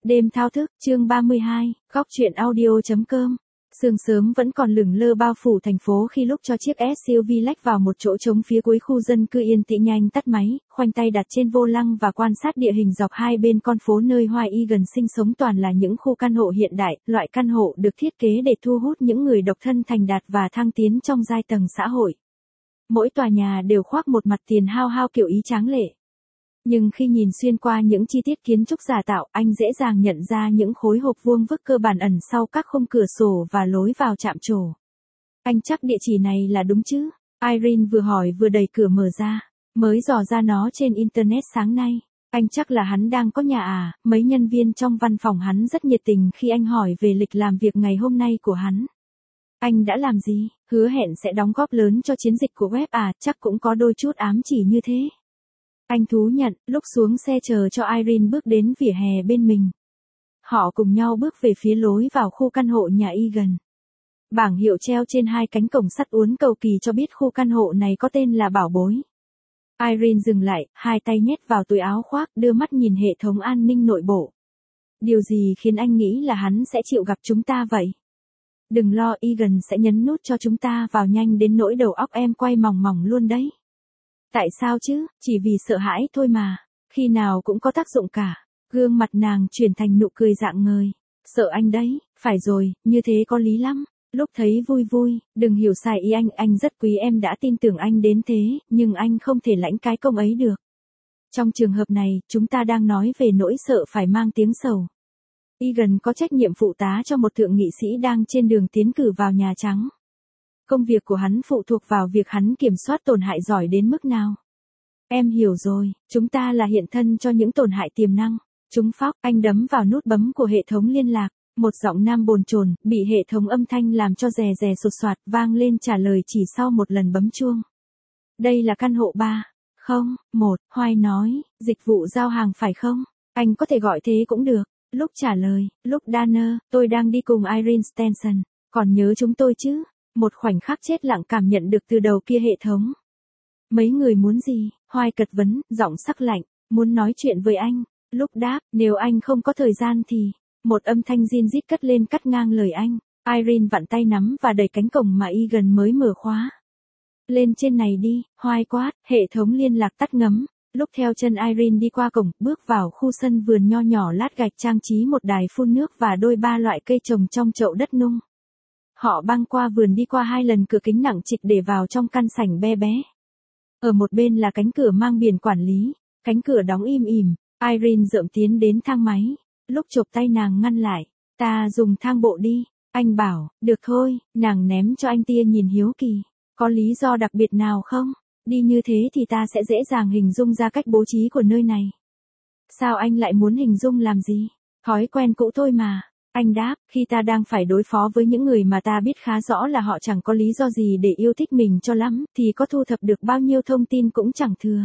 Đêm thao thức, chương 32, góc truyện audio.com. Sương sớm vẫn còn lửng lơ bao phủ thành phố khi lúc cho chiếc SUV lách vào một chỗ trống phía cuối khu dân cư yên tĩnh nhanh tắt máy, khoanh tay đặt trên vô lăng và quan sát địa hình dọc hai bên con phố nơi Hoài Y gần sinh sống toàn là những khu căn hộ hiện đại, loại căn hộ được thiết kế để thu hút những người độc thân thành đạt và thăng tiến trong giai tầng xã hội. Mỗi tòa nhà đều khoác một mặt tiền hao hao kiểu Ý tráng lệ. Nhưng khi nhìn xuyên qua những chi tiết kiến trúc giả tạo, anh dễ dàng nhận ra những khối hộp vuông vức cơ bản ẩn sau các khung cửa sổ và lối vào chạm trổ. Anh chắc địa chỉ này là đúng chứ? Irene vừa hỏi vừa đẩy cửa mở ra. Mới dò ra nó trên Internet sáng nay. Anh chắc là hắn đang có nhà à? Mấy nhân viên trong văn phòng hắn rất nhiệt tình khi anh hỏi về lịch làm việc ngày hôm nay của hắn. Anh đã làm gì? Hứa hẹn sẽ đóng góp lớn cho chiến dịch của web à? Chắc cũng có đôi chút ám chỉ như thế. Anh thú nhận, lúc xuống xe chờ cho Irene bước đến vỉa hè bên mình. Họ cùng nhau bước về phía lối vào khu căn hộ nhà Y gần. Bảng hiệu treo trên hai cánh cổng sắt uốn cầu kỳ cho biết khu căn hộ này có tên là Bảo Bối. Irene dừng lại, hai tay nhét vào túi áo khoác, đưa mắt nhìn hệ thống an ninh nội bộ. Điều gì khiến anh nghĩ là hắn sẽ chịu gặp chúng ta vậy? Đừng lo, Y gần sẽ nhấn nút cho chúng ta vào nhanh đến nỗi đầu óc em quay mòng mòng luôn đấy. Tại sao chứ, chỉ vì sợ hãi thôi mà, khi nào cũng có tác dụng cả. Gương mặt nàng chuyển thành nụ cười rạng ngời. Sợ anh đấy, phải rồi, như thế có lý lắm. Lúc thấy vui vui, đừng hiểu sai ý anh rất quý em đã tin tưởng anh đến thế, nhưng anh không thể lãnh cái công ấy được. Trong trường hợp này, chúng ta đang nói về nỗi sợ phải mang tiếng sầu. Egan có trách nhiệm phụ tá cho một thượng nghị sĩ đang trên đường tiến cử vào Nhà Trắng. Công việc của hắn phụ thuộc vào việc hắn kiểm soát tổn hại giỏi đến mức nào. Em hiểu rồi, chúng ta là hiện thân cho những tổn hại tiềm năng. Chúng phóc, anh đấm vào nút bấm của hệ thống liên lạc. Một giọng nam bồn chồn, bị hệ thống âm thanh làm cho rè rè sột soạt vang lên trả lời chỉ sau một lần bấm chuông. Đây là căn hộ 3. Không, 1, Hoài nói, dịch vụ giao hàng phải không? Anh có thể gọi thế cũng được. Lúc trả lời, lúc Danner, tôi đang đi cùng Irene Stenson. Còn nhớ chúng tôi chứ? Một khoảnh khắc chết lặng cảm nhận được từ đầu kia hệ thống. Mấy người muốn gì? Hoài cật vấn, giọng sắc lạnh, muốn nói chuyện với anh. Lúc đáp, nếu anh không có thời gian thì... Một âm thanh rin rít cất lên cắt ngang lời anh. Irene vặn tay nắm và đẩy cánh cổng mà Egan mới mở khóa. Lên trên này đi, Hoài quát, hệ thống liên lạc tắt ngấm. Lúc theo chân Irene đi qua cổng, bước vào khu sân vườn nho nhỏ lát gạch trang trí một đài phun nước và đôi ba loại cây trồng trong chậu đất nung. Họ băng qua vườn đi qua 2 lần cửa kính nặng trịch để vào trong căn sảnh be bé. Ở một bên là cánh cửa mang biển quản lý, cánh cửa đóng im ỉm. Irene dợm tiến đến thang máy. Lúc chộp tay nàng ngăn lại, ta dùng thang bộ đi. Anh bảo, được thôi, nàng ném cho anh tia nhìn hiếu kỳ. Có lý do đặc biệt nào không? Đi như thế thì ta sẽ dễ dàng hình dung ra cách bố trí của nơi này. Sao anh lại muốn hình dung làm gì? Thói quen cũ thôi mà. Anh đáp, khi ta đang phải đối phó với những người mà ta biết khá rõ là họ chẳng có lý do gì để yêu thích mình cho lắm, thì có thu thập được bao nhiêu thông tin cũng chẳng thừa.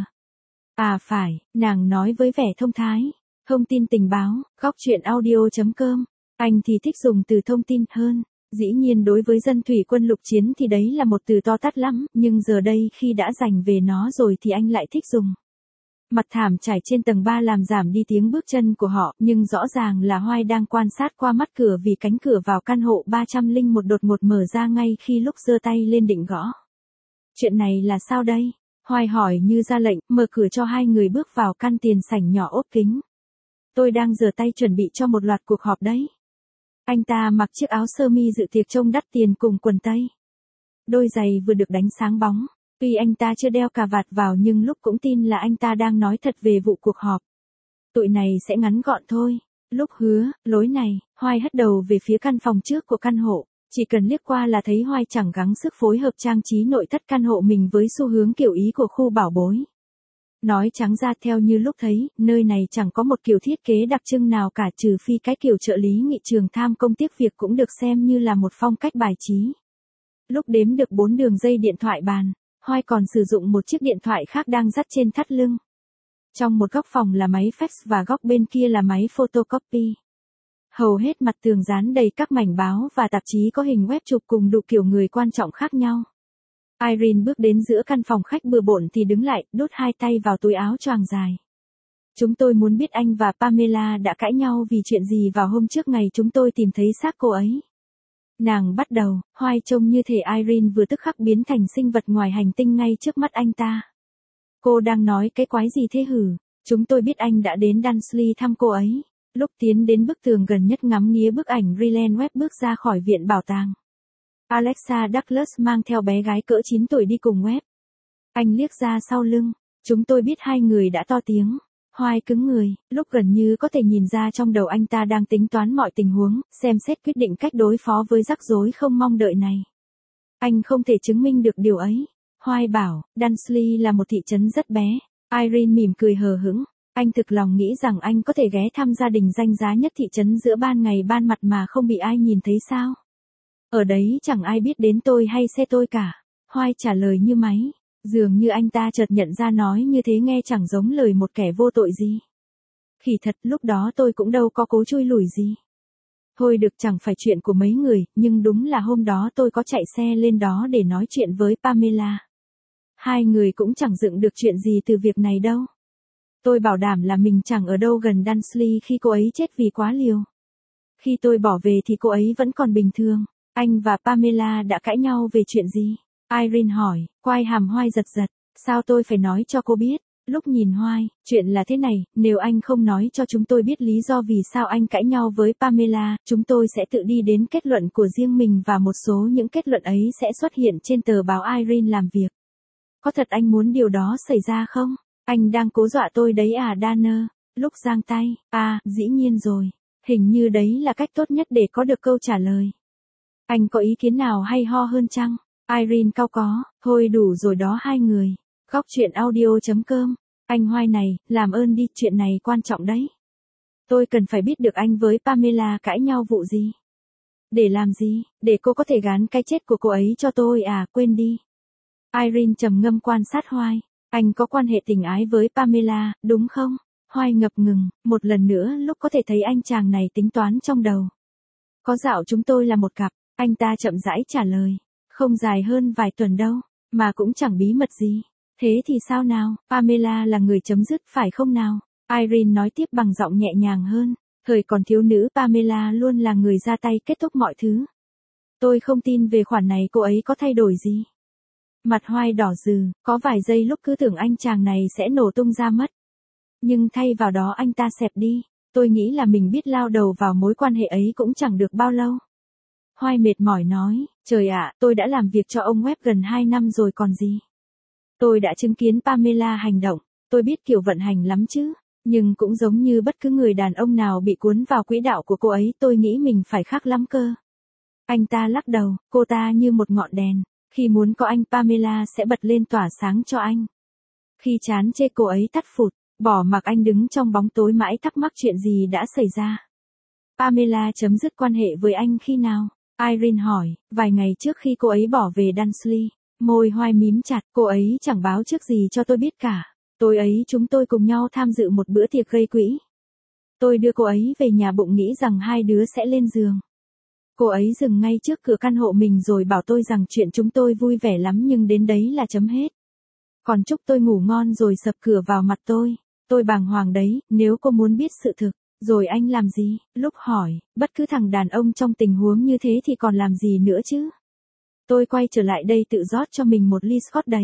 À phải, nàng nói với vẻ thông thái. Thông tin tình báo, góc truyện audio.com. Anh thì thích dùng từ thông tin hơn. Dĩ nhiên đối với dân thủy quân lục chiến thì đấy là một từ to tát lắm, nhưng giờ đây khi đã dành về nó rồi thì anh lại thích dùng. Mặt thảm trải trên tầng 3 làm giảm đi tiếng bước chân của họ, nhưng rõ ràng là Hoài đang quan sát qua mắt cửa vì cánh cửa vào căn hộ 301 đột ngột mở ra ngay khi lúc giơ tay lên định gõ. Chuyện này là sao đây? Hoài hỏi như ra lệnh, mở cửa cho hai người bước vào căn tiền sảnh nhỏ ốp kính. Tôi đang rửa tay chuẩn bị cho một loạt cuộc họp đấy. Anh ta mặc chiếc áo sơ mi dự tiệc trông đắt tiền cùng quần tây. Đôi giày vừa được đánh sáng bóng. Tuy anh ta chưa đeo cà vạt vào nhưng lúc cũng tin là anh ta đang nói thật về vụ cuộc họp. Tụi này sẽ ngắn gọn thôi. Lúc hứa, lối này, Hoài hất đầu về phía căn phòng trước của căn hộ. Chỉ cần liếc qua là thấy Hoài chẳng gắng sức phối hợp trang trí nội thất căn hộ mình với xu hướng kiểu Ý của khu Bảo Bối. Nói trắng ra theo như lúc thấy, nơi này chẳng có một kiểu thiết kế đặc trưng nào cả trừ phi cái kiểu trợ lý nghị trường tham công tiếc việc cũng được xem như là một phong cách bài trí. Lúc đếm được 4 đường dây điện thoại bàn, Hoài còn sử dụng một chiếc điện thoại khác đang dắt trên thắt lưng. Trong một góc phòng là máy fax và góc bên kia là máy photocopy. Hầu hết mặt tường dán đầy các mảnh báo và tạp chí có hình web chụp cùng đủ kiểu người quan trọng khác nhau. Irene bước đến giữa căn phòng khách bừa bộn thì đứng lại, đút hai tay vào túi áo choàng dài. Chúng tôi muốn biết anh và Pamela đã cãi nhau vì chuyện gì vào hôm trước ngày chúng tôi tìm thấy xác cô ấy. Nàng bắt đầu, Hoài trông như thể Irene vừa tức khắc biến thành sinh vật ngoài hành tinh ngay trước mắt anh ta. Cô đang nói cái quái gì thế hử? Chúng tôi biết anh đã đến Dunsley thăm cô ấy. Lúc tiến đến bức tường gần nhất ngắm nghía bức ảnh Rylance Webb bước ra khỏi viện bảo tàng. Alexa Douglas mang theo bé gái cỡ 9 tuổi đi cùng Webb. Anh liếc ra sau lưng. Chúng tôi biết hai người đã to tiếng. Hoài cứng người, lúc gần như có thể nhìn ra trong đầu anh ta đang tính toán mọi tình huống, xem xét quyết định cách đối phó với rắc rối không mong đợi này. Anh không thể chứng minh được điều ấy. Hoài bảo, Dunsley là một thị trấn rất bé. Irene mỉm cười hờ hững. Anh thực lòng nghĩ rằng anh có thể ghé thăm gia đình danh giá nhất thị trấn giữa ban ngày ban mặt mà không bị ai nhìn thấy sao? Ở đấy chẳng ai biết đến tôi hay xe tôi cả. Hoài trả lời như máy. Dường như anh ta chợt nhận ra nói như thế nghe chẳng giống lời một kẻ vô tội gì. Khỉ thật, lúc đó tôi cũng đâu có cố chui lủi gì. Thôi được, chẳng phải chuyện của mấy người, nhưng đúng là hôm đó tôi có chạy xe lên đó để nói chuyện với Pamela. Hai người cũng chẳng dựng được chuyện gì từ việc này đâu. Tôi bảo đảm là mình chẳng ở đâu gần Dunsley khi cô ấy chết vì quá liều. Khi tôi bỏ về thì cô ấy vẫn còn bình thường. Anh và Pamela đã cãi nhau về chuyện gì? Irene hỏi, quai hàm Hoài giật giật. Sao tôi phải nói cho cô biết? Lúc nhìn Hoài, chuyện là thế này, nếu anh không nói cho chúng tôi biết lý do vì sao anh cãi nhau với Pamela, chúng tôi sẽ tự đi đến kết luận của riêng mình và một số những kết luận ấy sẽ xuất hiện trên tờ báo Irene làm việc. Có thật anh muốn điều đó xảy ra không? Anh đang cố dọa tôi đấy à Danner? Lúc giang tay, dĩ nhiên rồi. Hình như đấy là cách tốt nhất để có được câu trả lời. Anh có ý kiến nào hay ho hơn chăng? Irene cau có, thôi đủ rồi đó hai người. Góc chuyện audio.com. Anh Hoài này, làm ơn đi, chuyện này quan trọng đấy. Tôi cần phải biết được anh với Pamela cãi nhau vụ gì. Để làm gì? Để cô có thể gán cái chết của cô ấy cho tôi à, quên đi. Irene trầm ngâm quan sát Hoài. Anh có quan hệ tình ái với Pamela, đúng không? Hoài ngập ngừng, một lần nữa lúc có thể thấy anh chàng này tính toán trong đầu. Có dạo chúng tôi là một cặp, anh ta chậm rãi trả lời. Không dài hơn vài tuần đâu, mà cũng chẳng bí mật gì. Thế thì sao nào, Pamela là người chấm dứt phải không nào? Irene nói tiếp bằng giọng nhẹ nhàng hơn. Thời còn thiếu nữ Pamela luôn là người ra tay kết thúc mọi thứ. Tôi không tin về khoản này cô ấy có thay đổi gì. Mặt Hoài đỏ rừ, có vài giây lúc cứ tưởng anh chàng này sẽ nổ tung ra mất. Nhưng thay vào đó anh ta xẹp đi. Tôi nghĩ là mình biết lao đầu vào mối quan hệ ấy cũng chẳng được bao lâu. Hoài mệt mỏi nói, trời ạ, tôi đã làm việc cho ông Webb gần 2 năm rồi còn gì. Tôi đã chứng kiến Pamela hành động, tôi biết kiểu vận hành lắm chứ, nhưng cũng giống như bất cứ người đàn ông nào bị cuốn vào quỹ đạo của cô ấy, tôi nghĩ mình phải khác lắm cơ. Anh ta lắc đầu, cô ta như một ngọn đèn, khi muốn có anh Pamela sẽ bật lên tỏa sáng cho anh. Khi chán chê cô ấy tắt phụt, bỏ mặc anh đứng trong bóng tối mãi thắc mắc chuyện gì đã xảy ra. Pamela chấm dứt quan hệ với anh khi nào? Irene hỏi, vài ngày trước khi cô ấy bỏ về Dunsley. Môi Hoài mím chặt, cô ấy chẳng báo trước gì cho tôi biết cả. Tối ấy chúng tôi cùng nhau tham dự một bữa tiệc gây quỹ. Tôi đưa cô ấy về nhà bụng nghĩ rằng hai đứa sẽ lên giường. Cô ấy dừng ngay trước cửa căn hộ mình rồi bảo tôi rằng chuyện chúng tôi vui vẻ lắm nhưng đến đấy là chấm hết. Còn chúc tôi ngủ ngon rồi sập cửa vào mặt tôi. Tôi bàng hoàng đấy, nếu cô muốn biết sự thực. Rồi anh làm gì? Lúc hỏi, bất cứ thằng đàn ông trong tình huống như thế thì còn làm gì nữa chứ? Tôi quay trở lại đây tự rót cho mình một ly Scotch đầy.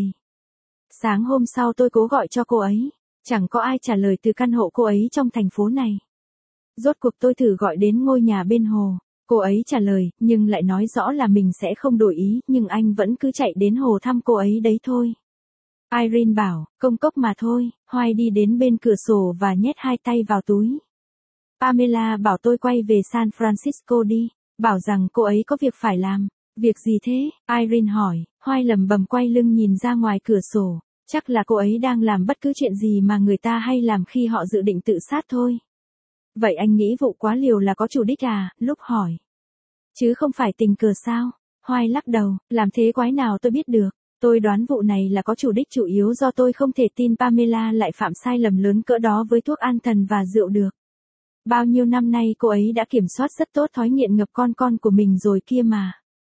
Sáng hôm sau tôi cố gọi cho cô ấy. Chẳng có ai trả lời từ căn hộ cô ấy trong thành phố này. Rốt cuộc tôi thử gọi đến ngôi nhà bên hồ. Cô ấy trả lời, nhưng lại nói rõ là mình sẽ không đổi ý, nhưng anh vẫn cứ chạy đến hồ thăm cô ấy đấy thôi. Irene bảo, công cốc mà thôi. Hoài đi đến bên cửa sổ và nhét hai tay vào túi. Pamela bảo tôi quay về San Francisco đi, bảo rằng cô ấy có việc phải làm. Việc gì thế? Irene hỏi. Hoài lẩm bẩm quay lưng nhìn ra ngoài cửa sổ. Chắc là cô ấy đang làm bất cứ chuyện gì mà người ta hay làm khi họ dự định tự sát thôi. Vậy anh nghĩ vụ quá liều là có chủ đích à? Lúc hỏi. Chứ không phải tình cờ sao? Hoài lắc đầu, làm thế quái nào tôi biết được. Tôi đoán vụ này là có chủ đích chủ yếu do tôi không thể tin Pamela lại phạm sai lầm lớn cỡ đó với thuốc an thần và rượu được. Bao nhiêu năm nay cô ấy đã kiểm soát rất tốt thói nghiện ngập con của mình rồi kia mà.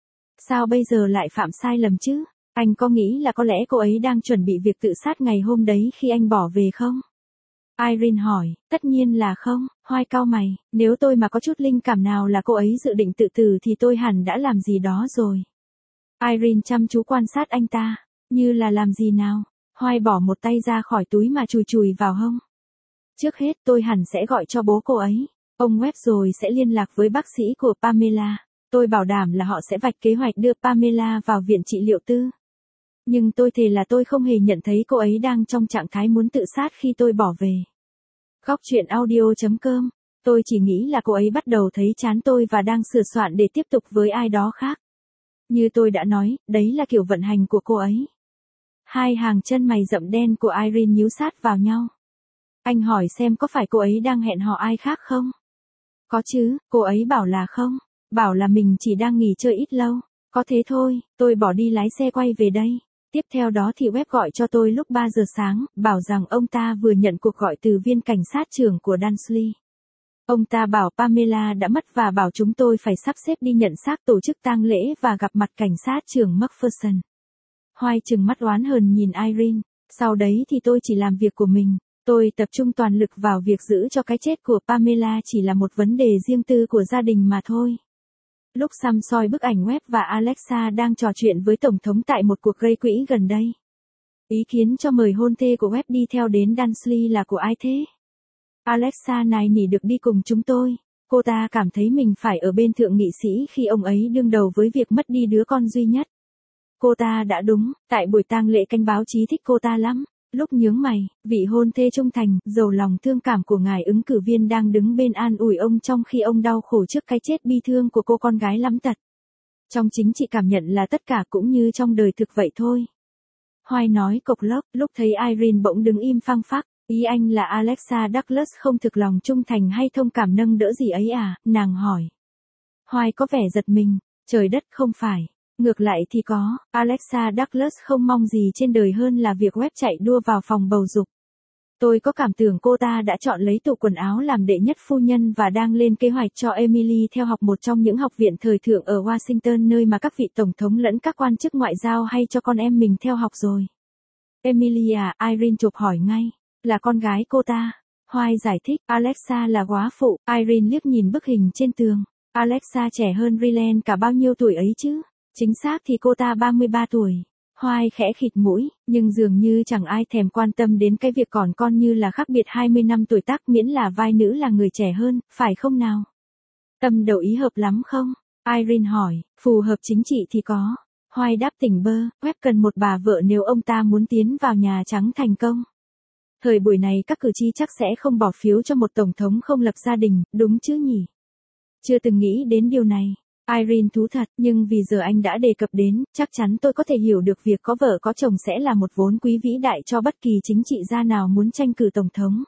Sao bây giờ lại phạm sai lầm chứ? Anh có nghĩ là có lẽ cô ấy đang chuẩn bị việc tự sát ngày hôm đấy khi anh bỏ về không? Irene hỏi, tất nhiên là không, Hoài cau mày, nếu tôi mà có chút linh cảm nào là cô ấy dự định tự tử thì tôi hẳn đã làm gì đó rồi. Irene chăm chú quan sát anh ta, như là làm gì nào. Hoài bỏ một tay ra khỏi túi mà chùi chùi vào hông. Trước hết tôi hẳn sẽ gọi cho bố cô ấy. Ông Webb rồi sẽ liên lạc với bác sĩ của Pamela. Tôi bảo đảm là họ sẽ vạch kế hoạch đưa Pamela vào viện trị liệu tư. Nhưng tôi thề là tôi không hề nhận thấy cô ấy đang trong trạng thái muốn tự sát khi tôi bỏ về. Góc truyện audio.com. Tôi chỉ nghĩ là cô ấy bắt đầu thấy chán tôi và đang sửa soạn để tiếp tục với ai đó khác. Như tôi đã nói, đấy là kiểu vận hành của cô ấy. Hai hàng chân mày rậm đen của Irene nhíu sát vào nhau. Anh hỏi xem có phải cô ấy đang hẹn hò ai khác không? Có chứ, cô ấy bảo là không. Bảo là mình chỉ đang nghỉ chơi ít lâu. Có thế thôi, tôi bỏ đi lái xe quay về đây. Tiếp theo đó thì Webb gọi cho tôi lúc 3 giờ sáng, bảo rằng ông ta vừa nhận cuộc gọi từ viên cảnh sát trưởng của Dunsley. Ông ta bảo Pamela đã mất và bảo chúng tôi phải sắp xếp đi nhận xác, tổ chức tang lễ và gặp mặt cảnh sát trưởng McPherson. Hoài trừng mắt oán hờn nhìn Irene, sau đấy thì tôi chỉ làm việc của mình. Tôi tập trung toàn lực vào việc giữ cho cái chết của Pamela chỉ là một vấn đề riêng tư của gia đình mà thôi. Lúc xăm soi bức ảnh Webb và Alexa đang trò chuyện với Tổng thống tại một cuộc gây quỹ gần đây. Ý kiến cho mời hôn thê của Webb đi theo đến Dunsley là của ai thế? Alexa nài nỉ được đi cùng chúng tôi. Cô ta cảm thấy mình phải ở bên thượng nghị sĩ khi ông ấy đương đầu với việc mất đi đứa con duy nhất. Cô ta đã đúng, tại buổi tang lễ cánh báo chí thích cô ta lắm. Lúc nhướng mày, vị hôn thê trung thành, giàu lòng thương cảm của ngài ứng cử viên đang đứng bên an ủi ông trong khi ông đau khổ trước cái chết bi thương của cô con gái lắm tật. Trong chính trị cảm nhận là tất cả cũng như trong đời thực vậy thôi. Hoài nói cộc lốc, lúc thấy Irene bỗng đứng im phăng phắc. Ý anh là Alexa Douglas không thực lòng trung thành hay thông cảm nâng đỡ gì ấy à, nàng hỏi. Hoài có vẻ giật mình, trời đất không phải. Ngược lại thì có, Alexa Douglas không mong gì trên đời hơn là việc Webb chạy đua vào phòng bầu dục. Tôi có cảm tưởng cô ta đã chọn lấy tủ quần áo làm đệ nhất phu nhân và đang lên kế hoạch cho Emily theo học một trong những học viện thời thượng ở Washington nơi mà các vị tổng thống lẫn các quan chức ngoại giao hay cho con em mình theo học rồi. Emily à, Irene chộp hỏi ngay, là con gái cô ta. Hoài giải thích, Alexa là góa phụ. Irene liếc nhìn bức hình trên tường. Alexa trẻ hơn Ryland cả bao nhiêu tuổi ấy chứ? Chính xác thì cô ta 33 tuổi. Hoài khẽ khịt mũi, nhưng dường như chẳng ai thèm quan tâm đến cái việc còn con như là khác biệt 20 năm tuổi tác miễn là vai nữ là người trẻ hơn, phải không nào? Tâm đầu ý hợp lắm không? Irene hỏi, phù hợp chính trị thì có. Hoài đáp tỉnh bơ, Webb cần một bà vợ nếu ông ta muốn tiến vào Nhà Trắng thành công. Thời buổi này các cử tri chắc sẽ không bỏ phiếu cho một tổng thống không lập gia đình, đúng chứ nhỉ? Chưa từng nghĩ đến điều này. Irene thú thật, nhưng vì giờ anh đã đề cập đến, chắc chắn tôi có thể hiểu được việc có vợ có chồng sẽ là một vốn quý vĩ đại cho bất kỳ chính trị gia nào muốn tranh cử tổng thống.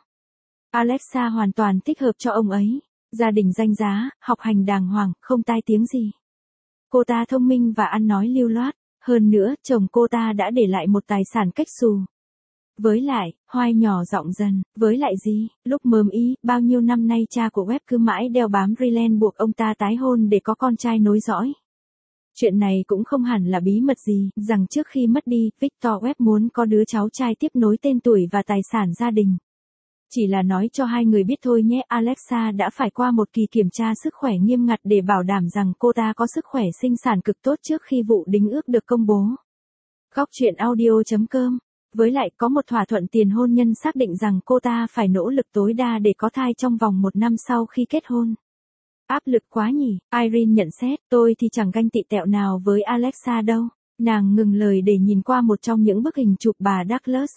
Alexa hoàn toàn thích hợp cho ông ấy. Gia đình danh giá, học hành đàng hoàng, không tai tiếng gì. Cô ta thông minh và ăn nói lưu loát. Hơn nữa, chồng cô ta đã để lại một tài sản cách xù. Với lại, Hoài nhỏ giọng dần, với lại gì, lúc mớm ý, bao nhiêu năm nay cha của Webb cứ mãi đeo bám Ryland buộc ông ta tái hôn để có con trai nối dõi. Chuyện này cũng không hẳn là bí mật gì, rằng trước khi mất đi, Victor Webb muốn có đứa cháu trai tiếp nối tên tuổi và tài sản gia đình. Chỉ là nói cho hai người biết thôi nhé, Alexa đã phải qua một kỳ kiểm tra sức khỏe nghiêm ngặt để bảo đảm rằng cô ta có sức khỏe sinh sản cực tốt trước khi vụ đính ước được công bố. Góc truyện audio.com. Với lại có một thỏa thuận tiền hôn nhân xác định rằng cô ta phải nỗ lực tối đa để có thai trong vòng 1 năm sau khi kết hôn. Áp lực quá nhỉ, Irene nhận xét, tôi thì chẳng ganh tị tẹo nào với Alexa đâu. Nàng ngừng lời để nhìn qua một trong những bức hình chụp bà Douglas.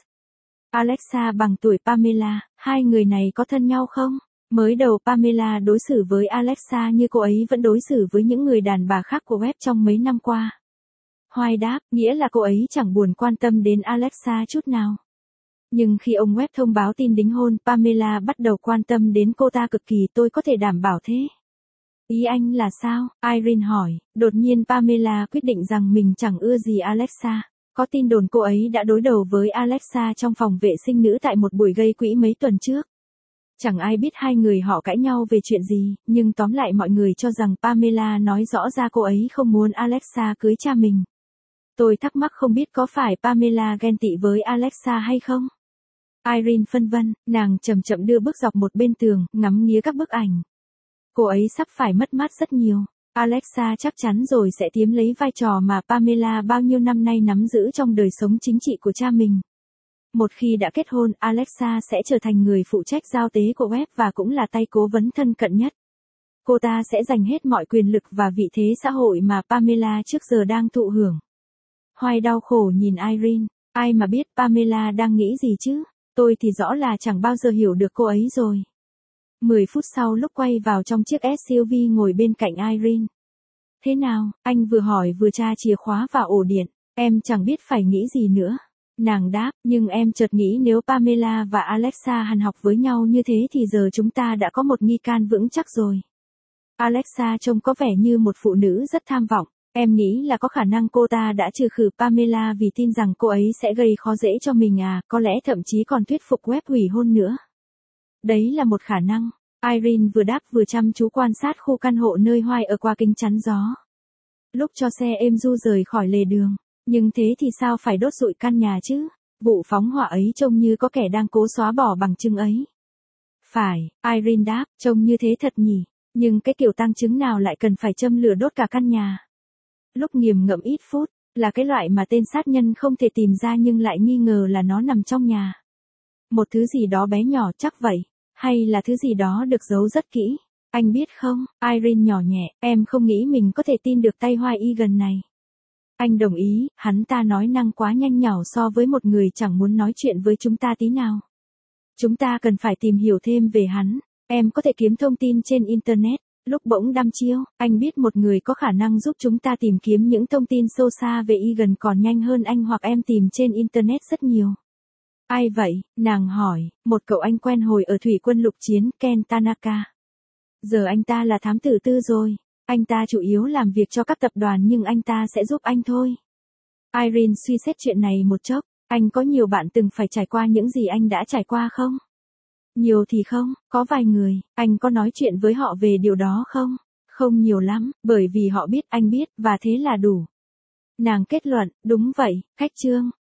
Alexa bằng tuổi Pamela, hai người này có thân nhau không? Mới đầu Pamela đối xử với Alexa như cô ấy vẫn đối xử với những người đàn bà khác của Webb trong mấy năm qua. Hoài đáp, nghĩa là cô ấy chẳng buồn quan tâm đến Alexa chút nào. Nhưng khi ông Webb thông báo tin đính hôn, Pamela bắt đầu quan tâm đến cô ta cực kỳ, tôi có thể đảm bảo thế. Ý anh là sao? Irene hỏi, đột nhiên Pamela quyết định rằng mình chẳng ưa gì Alexa. Có tin đồn cô ấy đã đối đầu với Alexa trong phòng vệ sinh nữ tại một buổi gây quỹ mấy tuần trước. Chẳng ai biết hai người họ cãi nhau về chuyện gì, nhưng tóm lại mọi người cho rằng Pamela nói rõ ra cô ấy không muốn Alexa cưới cha mình. Tôi thắc mắc không biết có phải Pamela ghen tị với Alexa hay không? Irene phân vân, nàng chậm chậm đưa bước dọc một bên tường, ngắm nghía các bức ảnh. Cô ấy sắp phải mất mát rất nhiều. Alexa chắc chắn rồi sẽ chiếm lấy vai trò mà Pamela bao nhiêu năm nay nắm giữ trong đời sống chính trị của cha mình. Một khi đã kết hôn, Alexa sẽ trở thành người phụ trách giao tế của web và cũng là tay cố vấn thân cận nhất. Cô ta sẽ giành hết mọi quyền lực và vị thế xã hội mà Pamela trước giờ đang thụ hưởng. Hoài đau khổ nhìn Irene, ai mà biết Pamela đang nghĩ gì chứ, tôi thì rõ là chẳng bao giờ hiểu được cô ấy rồi. 10 phút sau lúc quay vào trong chiếc SUV ngồi bên cạnh Irene. Thế nào, anh vừa hỏi vừa tra chìa khóa vào ổ điện, em chẳng biết phải nghĩ gì nữa. Nàng đáp, nhưng em chợt nghĩ nếu Pamela và Alexa hàn học với nhau như thế thì giờ chúng ta đã có một nghi can vững chắc rồi. Alexa trông có vẻ như một phụ nữ rất tham vọng, em nghĩ là có khả năng cô ta đã trừ khử Pamela vì tin rằng cô ấy sẽ gây khó dễ cho mình có lẽ thậm chí còn thuyết phục web hủy hôn nữa. Đấy là một khả năng. Irene vừa đáp vừa chăm chú quan sát khu căn hộ nơi Hoài ở qua kính chắn gió. Lúc cho xe êm du rời khỏi lề đường, nhưng thế thì sao phải đốt rụi căn nhà chứ? Vụ phóng hỏa ấy trông như có kẻ đang cố xóa bỏ bằng chứng ấy. Phải, Irene đáp, trông như thế thật nhỉ, nhưng cái kiểu tang chứng nào lại cần phải châm lửa đốt cả căn nhà? Lúc nghiền ngẫm ít phút, là cái loại mà tên sát nhân không thể tìm ra nhưng lại nghi ngờ là nó nằm trong nhà. Một thứ gì đó bé nhỏ chắc vậy, hay là thứ gì đó được giấu rất kỹ. Anh biết không, Irene nhỏ nhẹ, em không nghĩ mình có thể tin được tay Hoài Egan này. Anh đồng ý, hắn ta nói năng quá nhanh nhảu so với một người chẳng muốn nói chuyện với chúng ta tí nào. Chúng ta cần phải tìm hiểu thêm về hắn. Em có thể kiếm thông tin trên Internet. Lúc bỗng đăm chiêu, anh biết một người có khả năng giúp chúng ta tìm kiếm những thông tin sâu xa về Egan còn nhanh hơn anh hoặc em tìm trên Internet rất nhiều. Ai vậy? Nàng hỏi, một cậu anh quen hồi ở thủy quân lục chiến, Ken Tanaka. Giờ anh ta là thám tử tư rồi. Anh ta chủ yếu làm việc cho các tập đoàn nhưng anh ta sẽ giúp anh thôi. Irene suy xét chuyện này một chốc. Anh có nhiều bạn từng phải trải qua những gì anh đã trải qua không? Nhiều thì không, có vài người, anh có nói chuyện với họ về điều đó không? Không nhiều lắm, bởi vì họ biết anh biết, và thế là đủ. Nàng kết luận, đúng vậy, khách trương.